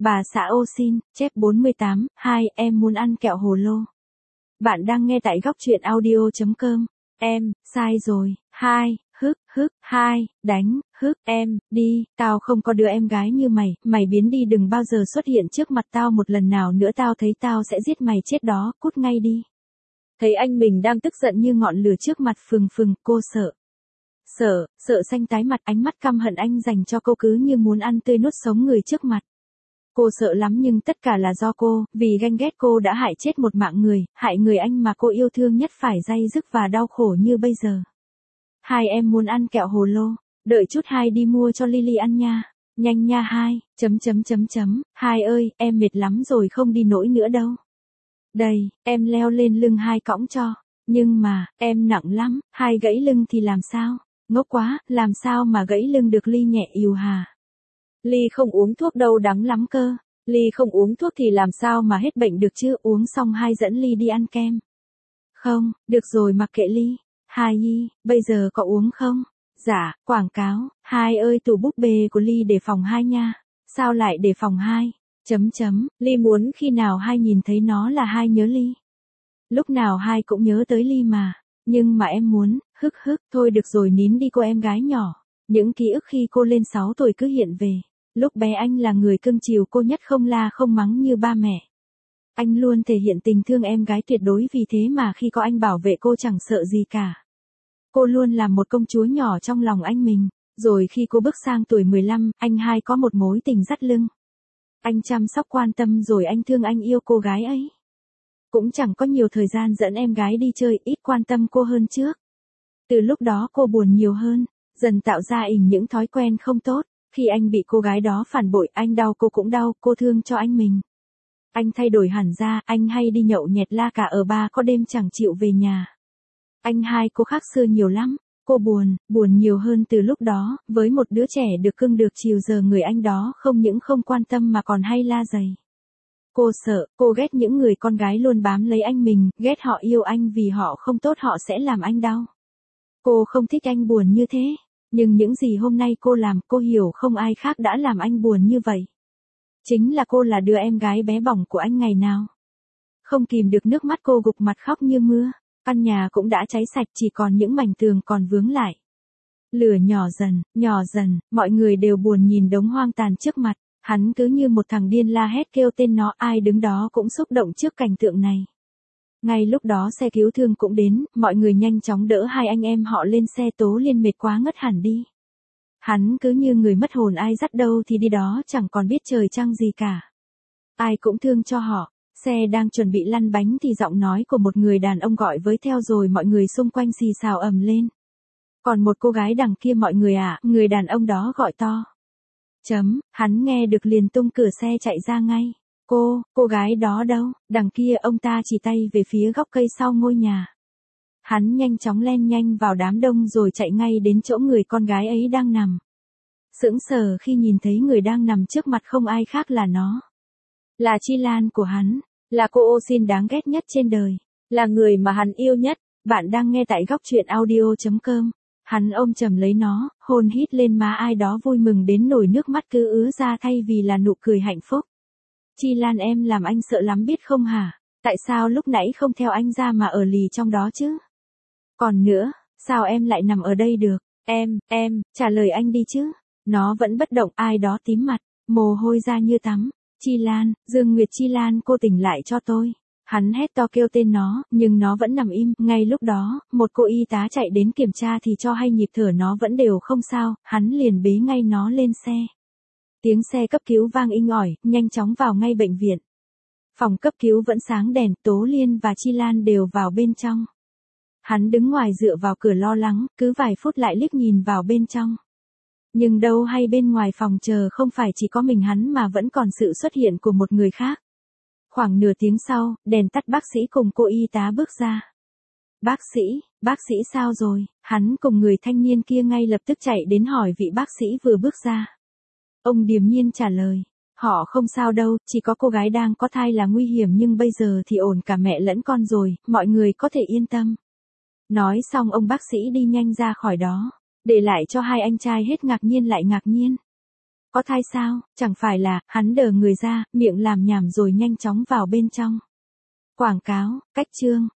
Bà xã ô xin, chép 48, 2, em muốn ăn kẹo hồ lô. Bạn đang nghe tại góc truyện audio.com. Em, sai rồi, 2, hức, 2, đánh, em, đi, tao không có đứa em gái như mày, mày biến đi đừng bao giờ xuất hiện trước mặt tao một lần nào nữa tao thấy tao sẽ giết mày chết đó, cút ngay đi. Thấy anh mình đang tức giận như ngọn lửa trước mặt phừng, cô sợ. Sợ xanh tái mặt, ánh mắt căm hận anh dành cho cô cứ như muốn ăn tươi nuốt sống người trước mặt. Cô sợ lắm nhưng tất cả là do cô, vì ganh ghét cô đã hại chết một mạng người, hại người anh mà cô yêu thương nhất phải day dứt và đau khổ như bây giờ. Hai em muốn ăn kẹo hồ lô, đợi chút hai đi mua cho Lily ăn nha. Nhanh nha hai, hai ơi, em mệt lắm rồi không đi nổi nữa đâu. Đây, em leo lên lưng hai cõng cho, nhưng mà, em nặng lắm, hai gãy lưng thì làm sao? Ngốc quá, làm sao mà gãy lưng được Ly nhẹ ìu hà. Ly không uống thuốc đâu đắng lắm cơ. Ly không uống thuốc thì làm sao mà hết bệnh được chứ, uống xong hai dẫn Ly đi ăn kem. Không, được rồi mặc kệ Ly. Hai y, bây giờ có uống không? Dạ, quảng cáo, hai ơi tủ búp bê của Ly để phòng hai nha. Sao lại để phòng hai? Ly muốn khi nào hai nhìn thấy nó là hai nhớ Ly. Lúc nào hai cũng nhớ tới Ly mà. Nhưng mà em muốn, thôi được rồi nín đi cô em gái nhỏ. Những ký ức khi cô lên 6 tuổi cứ hiện về. Lúc bé anh là người cưng chiều cô nhất không la không mắng như ba mẹ. Anh luôn thể hiện tình thương em gái tuyệt đối vì thế mà khi có anh bảo vệ cô chẳng sợ gì cả. Cô luôn là một công chúa nhỏ trong lòng anh mình. Rồi khi cô bước sang tuổi 15, anh hai có một mối tình dắt lưng. Anh chăm sóc quan tâm rồi anh thương anh yêu cô gái ấy. Cũng chẳng có nhiều thời gian dẫn em gái đi chơi, ít quan tâm cô hơn trước. Từ lúc đó cô buồn nhiều hơn, dần tạo ra những thói quen không tốt. Khi anh bị cô gái đó phản bội, anh đau cô cũng đau, cô thương cho anh mình. Anh thay đổi hẳn ra, anh hay đi nhậu nhẹt la cả ở bar có đêm chẳng chịu về nhà. Anh hai cô khác xưa nhiều lắm, cô buồn nhiều hơn từ lúc đó, với một đứa trẻ được cưng được chiều giờ người anh đó không những không quan tâm mà còn hay la dày. Cô sợ, cô ghét những người con gái luôn bám lấy anh mình, ghét họ yêu anh vì họ không tốt họ sẽ làm anh đau. Cô không thích anh buồn như thế. Nhưng những gì hôm nay cô làm, cô hiểu không ai khác đã làm anh buồn như vậy. Chính là cô là đứa em gái bé bỏng của anh ngày nào. Không kìm được nước mắt cô gục mặt khóc như mưa. Căn nhà cũng đã cháy sạch chỉ còn những mảnh tường còn vướng lại. Lửa nhỏ dần, mọi người đều buồn nhìn đống hoang tàn trước mặt. Hắn cứ như một thằng điên la hét kêu tên nó, ai đứng đó cũng xúc động trước cảnh tượng này. Ngay lúc đó xe cứu thương cũng đến, mọi người nhanh chóng đỡ hai anh em họ lên xe. Tố Liên mệt quá ngất hẳn đi. Hắn cứ như người mất hồn ai dắt đâu thì đi đó chẳng còn biết trời trăng gì cả. Ai cũng thương cho họ. Xe đang chuẩn bị lăn bánh thì giọng nói của một người đàn ông gọi với theo rồi mọi người xung quanh xì xào ầm lên. Còn một cô gái đằng kia mọi người ạ, người đàn ông đó gọi to. Hắn nghe được liền tung cửa xe chạy ra ngay. Cô gái đó đâu? Đằng kia ông ta chỉ tay về phía góc cây sau ngôi nhà. Hắn nhanh chóng len nhanh vào đám đông rồi chạy ngay đến chỗ người con gái ấy đang nằm. Sững sờ khi nhìn thấy người đang nằm trước mặt không ai khác là nó. Là Chi Lan của hắn, là cô ô xin đáng ghét nhất trên đời, là người mà hắn yêu nhất. Bạn đang nghe tại góc truyện audio.com. Hắn ôm chầm lấy nó, hôn hít lên má ai đó vui mừng đến nổi nước mắt cứ ứa ra thay vì là nụ cười hạnh phúc. Chi Lan em làm anh sợ lắm biết không hả? Tại sao lúc nãy không theo anh ra mà ở lì trong đó chứ? Còn nữa, sao em lại nằm ở đây được? Em, trả lời anh đi chứ. Nó vẫn bất động, ai đó tím mặt, mồ hôi ra như tắm. Chi Lan, Dương Nguyệt Chi Lan cô tỉnh lại cho tôi. Hắn hét to kêu tên nó, nhưng nó vẫn nằm im. Ngay lúc đó, một cô y tá chạy đến kiểm tra thì cho hay nhịp thở nó vẫn đều không sao, hắn liền bế ngay nó lên xe. Tiếng xe cấp cứu vang inh ỏi, nhanh chóng vào ngay bệnh viện. Phòng cấp cứu vẫn sáng đèn, Tố Liên và Chi Lan đều vào bên trong. Hắn đứng ngoài dựa vào cửa lo lắng, cứ vài phút lại liếc nhìn vào bên trong. Nhưng đâu hay bên ngoài phòng chờ không phải chỉ có mình hắn mà vẫn còn sự xuất hiện của một người khác. Khoảng nửa tiếng sau, đèn tắt bác sĩ cùng cô y tá bước ra. Bác sĩ sao rồi? Hắn cùng người thanh niên kia ngay lập tức chạy đến hỏi vị bác sĩ vừa bước ra. Ông điềm nhiên trả lời. Họ không sao đâu, chỉ có cô gái đang có thai là nguy hiểm nhưng bây giờ thì ổn cả mẹ lẫn con rồi, mọi người có thể yên tâm. Nói xong ông bác sĩ đi nhanh ra khỏi đó, để lại cho hai anh trai hết ngạc nhiên lại ngạc nhiên. Có thai sao? Chẳng phải là, hắn đờ người ra, miệng làm nhảm rồi nhanh chóng vào bên trong. Quảng cáo, cách chương.